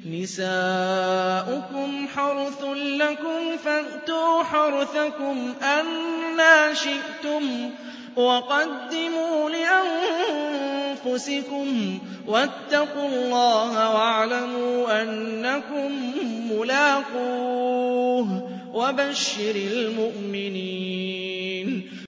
نِسَاؤُكُمْ حَرْثٌ لَّكُمْ فَأْتُوا حَرْثَكُمْ أَنَّىٰ شِئْتُمْ ۖ وَقَدِّمُوا لِأَنفُسِكُمْ ۚ وَاتَّقُوا اللَّهَ وَاعْلَمُوا أَنَّكُم مُّلَاقُوهُ ۗ وَبَشِّرِ الْمُؤْمِنِينَ